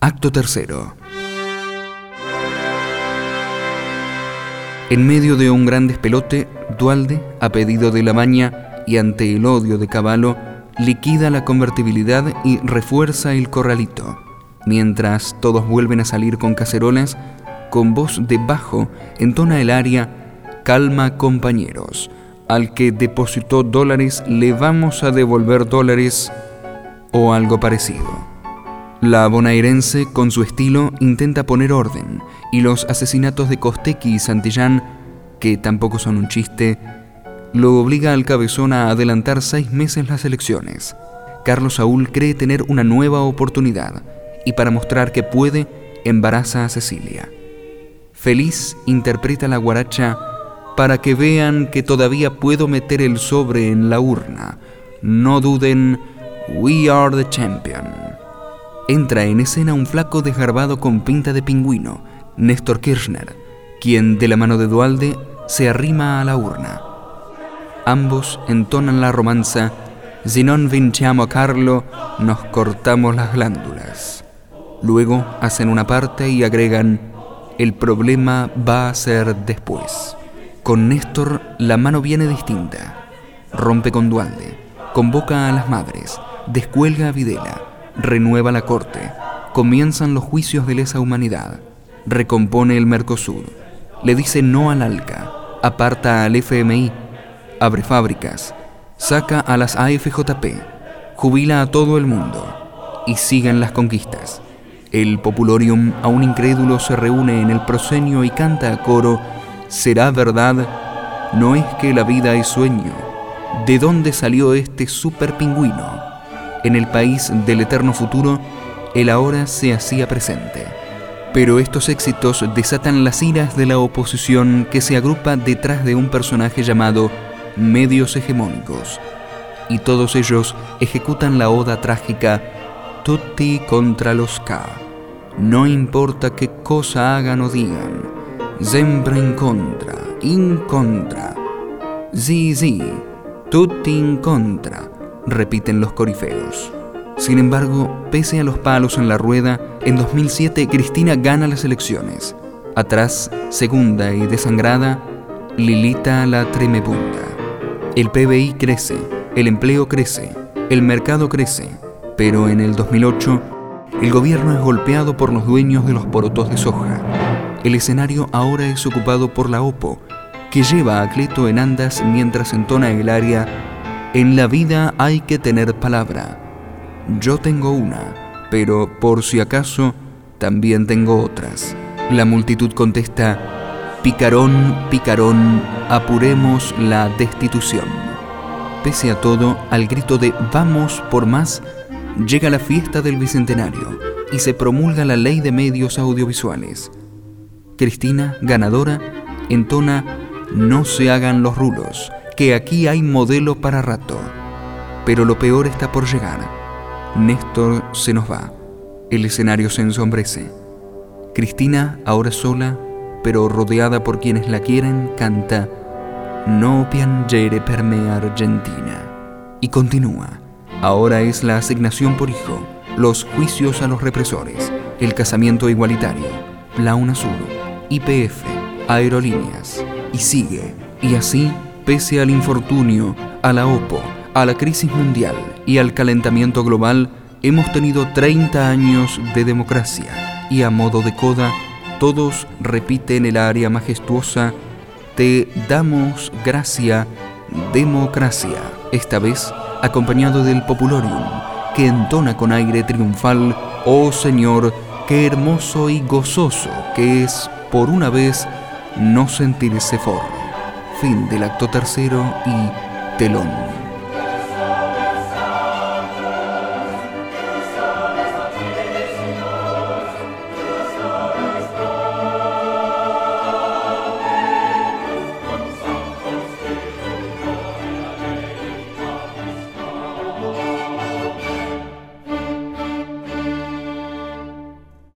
Acto tercero. En medio de un gran despelote, Duhalde, a pedido de Lamagna y ante el odio de Cavallo, liquida la convertibilidad y refuerza el corralito. Mientras todos vuelven a salir con cacerolas, con voz de bajo entona el aria «Calma, compañeros, al que depositó dólares le vamos a devolver dólares» o algo parecido. La bonaerense, con su estilo, intenta poner orden, y los asesinatos de Costecchi y Santillán, que tampoco son un chiste, lo obliga al cabezón a adelantar 6 meses las elecciones. Carlos Saúl cree tener una nueva oportunidad, y para mostrar que puede, embaraza a Cecilia. Feliz interpreta la guaracha «Para que vean que todavía puedo meter el sobre en la urna. No duden, we are the champion». Entra en escena un flaco desgarbado con pinta de pingüino, Néstor Kirchner, quien de la mano de Duhalde se arrima a la urna. Ambos entonan la romanza «Si non vinciamo a Carlo, nos cortamos las glándulas». Luego hacen una parte y agregan «El problema va a ser después». Con Néstor la mano viene distinta. Rompe con Duhalde, convoca a las madres, descuelga a Videla, renueva la corte, comienzan los juicios de lesa humanidad, recompone el Mercosur, le dice no al ALCA, aparta al FMI, abre fábricas, saca a las AFJP, jubila a todo el mundo y siguen las conquistas. El populorium, aún incrédulo, se reúne en el proscenio y canta a coro «Será verdad, no es que la vida es sueño. ¿De dónde salió este superpingüino?» En el país del eterno futuro, el ahora se hacía presente. Pero estos éxitos desatan las iras de la oposición que se agrupa detrás de un personaje llamado medios hegemónicos. Y todos ellos ejecutan la oda trágica «Tutti contra los K». No importa qué cosa hagan o digan, sempre in contra. Sí, tutti in contra, repiten los corifeos. Sin embargo, pese a los palos en la rueda, en 2007 Cristina gana las elecciones. Atrás, segunda y desangrada, Lilita la tremebunda. El PBI crece, el empleo crece, el mercado crece, pero en el 2008 el gobierno es golpeado por los dueños de los porotos de soja. El escenario ahora es ocupado por la OPO, que lleva a Cleto en andas mientras entona el aria «En la vida hay que tener palabra. Yo tengo una, pero por si acaso también tengo otras». La multitud contesta «Picarón, picarón, apuremos la destitución». Pese a todo, al grito de «Vamos por más», llega la fiesta del Bicentenario y se promulga la Ley de Medios Audiovisuales. Cristina, ganadora, entona «No se hagan los rulos, que aquí hay modelo para rato». Pero lo peor está por llegar. Néstor se nos va. El escenario se ensombrece. Cristina, ahora sola, pero rodeada por quienes la quieren, canta «No piangere per me Argentina». Y continúa. Ahora es la asignación por hijo, los juicios a los represores, el casamiento igualitario, la UNASUR, YPF, aerolíneas, y sigue. Y así, pese al infortunio, a la OPO, a la crisis mundial y al calentamiento global, hemos tenido 30 años de democracia. Y a modo de coda, todos repiten el aria majestuosa «Te damos gracia, democracia», esta vez acompañado del populorium, que entona con aire triunfal «Oh Señor, qué hermoso y gozoso que es, por una vez, no sentirse forro». Fin del acto tercero y telón.